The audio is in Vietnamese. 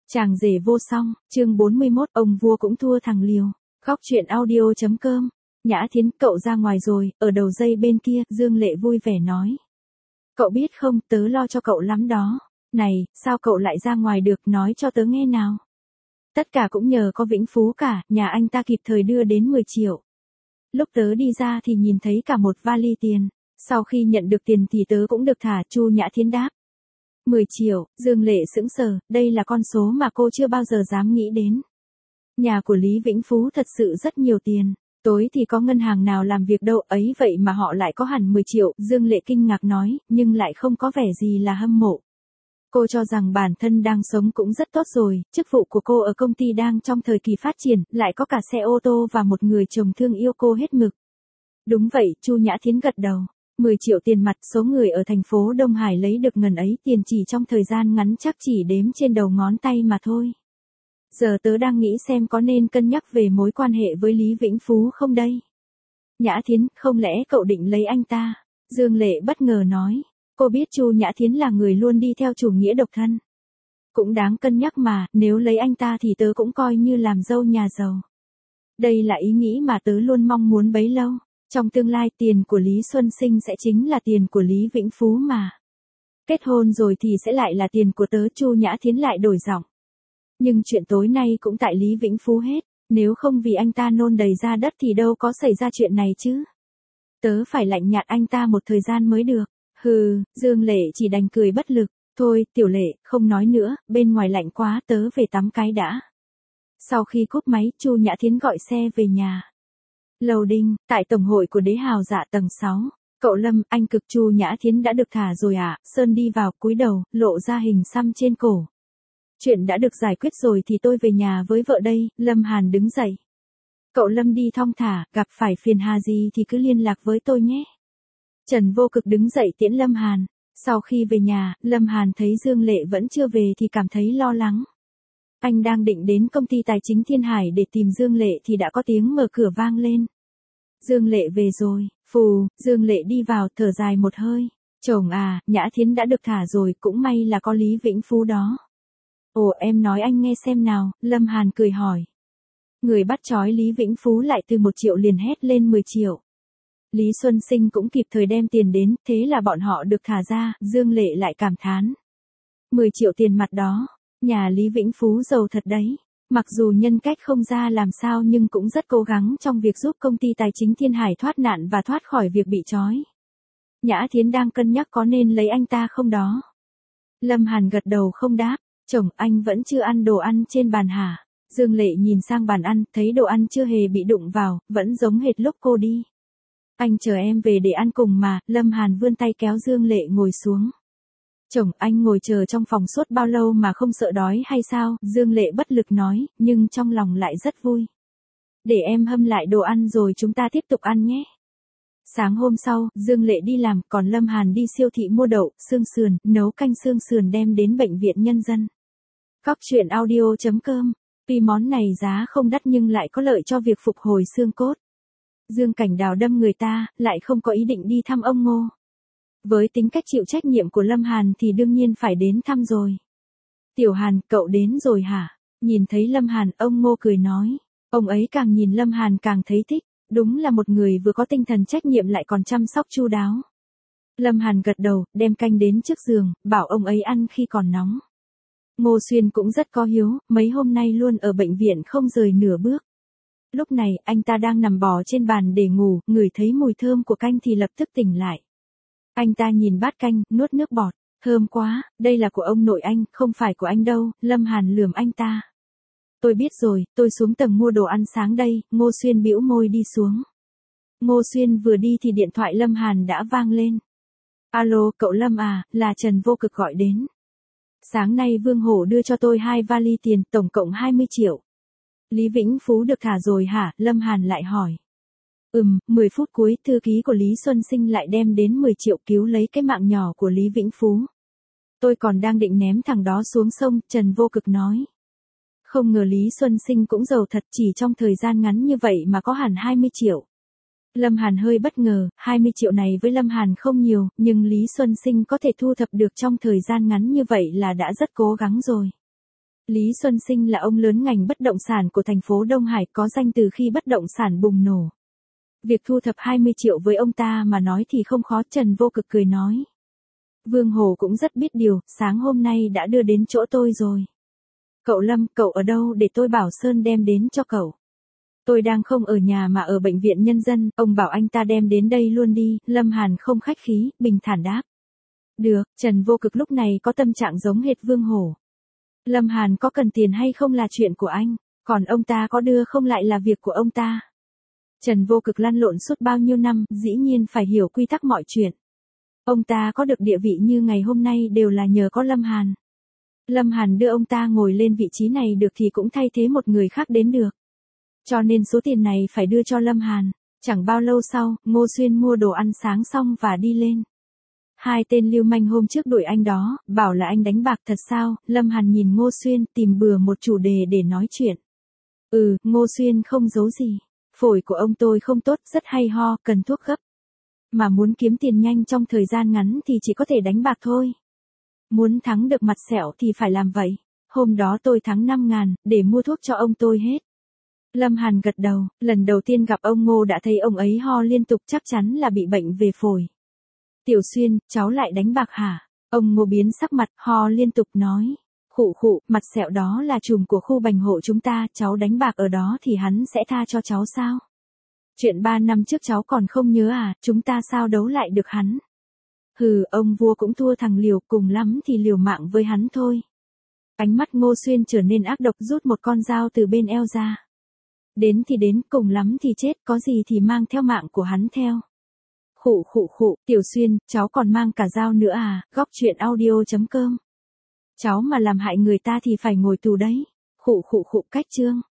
Chàng rể vô song, chương 41, ông vua cũng thua thằng liều. Góc truyện audio.com. Nhã Thiến, cậu ra ngoài rồi, ở đầu dây bên kia, Dương Lệ vui vẻ nói. Cậu biết không, tớ lo cho cậu lắm đó. Này, sao cậu lại ra ngoài được, nói cho tớ nghe nào. Tất cả cũng nhờ có Vĩnh Phú cả, nhà anh ta kịp thời đưa đến 10 triệu. Lúc tớ đi ra thì nhìn thấy cả một vali tiền. Sau khi nhận được tiền thì tớ cũng được thả, Chu Nhã Thiến đáp. 10 triệu, Dương Lệ sững sờ, đây là con số mà cô chưa bao giờ dám nghĩ đến. Nhà của Lý Vĩnh Phú thật sự rất nhiều tiền, tối thì có ngân hàng nào làm việc đâu ấy vậy mà họ lại có hẳn 10 triệu, Dương Lệ kinh ngạc nói, nhưng lại không có vẻ gì là hâm mộ. Cô cho rằng bản thân đang sống cũng rất tốt rồi, chức vụ của cô ở công ty đang trong thời kỳ phát triển, lại có cả xe ô tô và một người chồng thương yêu cô hết mực. Đúng vậy, Chu Nhã Thiến gật đầu. 10 triệu tiền mặt, số người ở thành phố Đông Hải lấy được ngần ấy tiền chỉ trong thời gian ngắn chắc chỉ đếm trên đầu ngón tay mà thôi. Giờ tớ đang nghĩ xem có nên cân nhắc về mối quan hệ với Lý Vĩnh Phú không đây. Nhã Thiến, không lẽ cậu định lấy anh ta? Dương Lệ bất ngờ nói. Cô biết Chu Nhã Thiến là người luôn đi theo chủ nghĩa độc thân. Cũng đáng cân nhắc mà, nếu lấy anh ta thì tớ cũng coi như làm dâu nhà giàu. Đây là ý nghĩ mà tớ luôn mong muốn bấy lâu. Trong tương lai tiền của Lý Xuân Sinh sẽ chính là tiền của Lý Vĩnh Phú mà. Kết hôn rồi thì sẽ lại là tiền của tớ, Chu Nhã Thiến lại đổi giọng. Nhưng chuyện tối nay cũng tại Lý Vĩnh Phú hết, nếu không vì anh ta nôn đầy ra đất thì đâu có xảy ra chuyện này chứ. Tớ phải lạnh nhạt anh ta một thời gian mới được. Hừ, Dương Lệ chỉ đành cười bất lực. Thôi, Tiểu Lệ, không nói nữa, bên ngoài lạnh quá, tớ về tắm cái đã. Sau khi cúp máy, Chu Nhã Thiến gọi xe về nhà. Lầu Đinh, tại tổng hội của Đế Hào Dạ tầng 6. Cậu Lâm, anh Cực, Chu Nhã Thiến đã được thả rồi à? Sơn đi vào, cúi đầu, lộ ra hình xăm trên cổ. Chuyện đã được giải quyết rồi thì tôi về nhà với vợ đây, Lâm Hàn đứng dậy. Cậu Lâm đi thong thả, gặp phải phiền hà gì thì cứ liên lạc với tôi nhé. Trần Vô Cực đứng dậy tiễn Lâm Hàn. Sau khi về nhà, Lâm Hàn thấy Dương Lệ vẫn chưa về thì cảm thấy lo lắng. Anh đang định đến công ty tài chính Thiên Hải để tìm Dương Lệ thì đã có tiếng mở cửa vang lên. Dương Lệ về rồi, phù, Dương Lệ đi vào thở dài một hơi. Chồng à, Nhã Thiến đã được thả rồi, cũng may là có Lý Vĩnh Phú đó. Ồ, em nói anh nghe xem nào, Lâm Hàn cười hỏi. Người bắt trói Lý Vĩnh Phú lại từ 1 triệu liền hét lên 10 triệu. Lý Xuân Sinh cũng kịp thời đem tiền đến, thế là bọn họ được thả ra, Dương Lệ lại cảm thán. 10 triệu tiền mặt đó. Nhà Lý Vĩnh Phú giàu thật đấy. Mặc dù nhân cách không ra làm sao nhưng cũng rất cố gắng trong việc giúp công ty tài chính Thiên Hải thoát nạn và thoát khỏi việc bị trói. Nhã Thiến đang cân nhắc có nên lấy anh ta không đó. Lâm Hàn gật đầu không đáp. Chồng, anh vẫn chưa ăn đồ ăn trên bàn hả? Dương Lệ nhìn sang bàn ăn, thấy đồ ăn chưa hề bị đụng vào, vẫn giống hệt lúc cô đi. Anh chờ em về để ăn cùng mà, Lâm Hàn vươn tay kéo Dương Lệ ngồi xuống. Chồng, anh ngồi chờ trong phòng suốt bao lâu mà không sợ đói hay sao? Dương Lệ bất lực nói, nhưng trong lòng lại rất vui. Để em hâm lại đồ ăn rồi chúng ta tiếp tục ăn nhé. Sáng hôm sau, Dương Lệ đi làm, còn Lâm Hàn đi siêu thị mua đậu, xương sườn, nấu canh xương sườn đem đến bệnh viện nhân dân. Góc truyện audio.com. Tuy món này giá không đắt nhưng lại có lợi cho việc phục hồi xương cốt. Dương Cảnh Đào đâm người ta, lại không có ý định đi thăm ông Ngô. Với tính cách chịu trách nhiệm của Lâm Hàn thì đương nhiên phải đến thăm rồi. Tiểu Hàn, cậu đến rồi hả? Nhìn thấy Lâm Hàn, ông Ngô cười nói. Ông ấy càng nhìn Lâm Hàn càng thấy thích. Đúng là một người vừa có tinh thần trách nhiệm lại còn chăm sóc chu đáo. Lâm Hàn gật đầu, đem canh đến trước giường, bảo ông ấy ăn khi còn nóng. Ngô Xuyên cũng rất có hiếu, mấy hôm nay luôn ở bệnh viện không rời nửa bước. Lúc này, anh ta đang nằm bò trên bàn để ngủ, ngửi thấy mùi thơm của canh thì lập tức tỉnh lại. Anh ta nhìn bát canh, nuốt nước bọt. Thơm quá, đây là của ông nội anh, không phải của anh đâu, Lâm Hàn lườm anh ta. Tôi biết rồi, tôi xuống tầng mua đồ ăn sáng đây, Ngô Xuyên bĩu môi đi xuống. Ngô Xuyên vừa đi thì điện thoại Lâm Hàn đã vang lên. Alo, cậu Lâm à, là Trần Vô Cực gọi đến. Sáng nay Vương Hổ đưa cho tôi 2 vali tiền, tổng cộng 20 triệu. Lý Vĩnh Phú được thả rồi hả? Lâm Hàn lại hỏi. 10 phút cuối, thư ký của Lý Xuân Sinh lại đem đến 10 triệu cứu lấy cái mạng nhỏ của Lý Vĩnh Phú. Tôi còn đang định ném thằng đó xuống sông, Trần Vô Cực nói. Không ngờ Lý Xuân Sinh cũng giàu thật, chỉ trong thời gian ngắn như vậy mà có hẳn 20 triệu. Lâm Hàn hơi bất ngờ, 20 triệu này với Lâm Hàn không nhiều, nhưng Lý Xuân Sinh có thể thu thập được trong thời gian ngắn như vậy là đã rất cố gắng rồi. Lý Xuân Sinh là ông lớn ngành bất động sản của thành phố Đông Hải, có danh từ khi bất động sản bùng nổ. Việc thu thập 20 triệu với ông ta mà nói thì không khó, Trần Vô Cực cười nói. Vương Hồ cũng rất biết điều, sáng hôm nay đã đưa đến chỗ tôi rồi. Cậu Lâm, cậu ở đâu để tôi bảo Sơn đem đến cho cậu? Tôi đang không ở nhà mà ở bệnh viện nhân dân, ông bảo anh ta đem đến đây luôn đi, Lâm Hàn không khách khí, bình thản đáp. Được, Trần Vô Cực lúc này có tâm trạng giống hệt Vương Hổ. Lâm Hàn có cần tiền hay không là chuyện của anh, còn ông ta có đưa không lại là việc của ông ta. Trần Vô Cực lăn lộn suốt bao nhiêu năm, dĩ nhiên phải hiểu quy tắc mọi chuyện. Ông ta có được địa vị như ngày hôm nay đều là nhờ có Lâm Hàn. Lâm Hàn đưa ông ta ngồi lên vị trí này được thì cũng thay thế một người khác đến được. Cho nên số tiền này phải đưa cho Lâm Hàn. Chẳng bao lâu sau, Ngô Xuyên mua đồ ăn sáng xong và đi lên. Hai tên lưu manh hôm trước đuổi anh đó, bảo là anh đánh bạc thật sao, Lâm Hàn nhìn Ngô Xuyên tìm bừa một chủ đề để nói chuyện. Ngô Xuyên không giấu gì. Phổi của ông tôi không tốt, rất hay ho, cần thuốc gấp. Mà muốn kiếm tiền nhanh trong thời gian ngắn thì chỉ có thể đánh bạc thôi. Muốn thắng được mặt sẹo thì phải làm vậy. Hôm đó tôi thắng 5.000, để mua thuốc cho ông tôi hết. Lâm Hàn gật đầu, lần đầu tiên gặp ông Ngô đã thấy ông ấy ho liên tục, chắc chắn là bị bệnh về phổi. Tiểu Xuyên, cháu lại đánh bạc hả? Ông Ngô biến sắc mặt, ho liên tục nói. Khụ khụ, mặt sẹo đó là trùm của khu bành hộ chúng ta, cháu đánh bạc ở đó thì hắn sẽ tha cho cháu sao? Chuyện 3 năm trước cháu còn không nhớ à, chúng ta sao đấu lại được hắn? Ông vua cũng thua thằng Liều, cùng lắm thì liều mạng với hắn thôi. Ánh mắt Ngô Xuyên trở nên ác độc, rút một con dao từ bên eo ra. Đến thì đến, cùng lắm thì chết, có gì thì mang theo mạng của hắn theo. Khụ khụ khụ, Tiểu Xuyên, cháu còn mang cả dao nữa à, góc truyện audio.com. Cháu mà làm hại người ta thì phải ngồi tù đấy. Khụ khụ khụ, cách chương.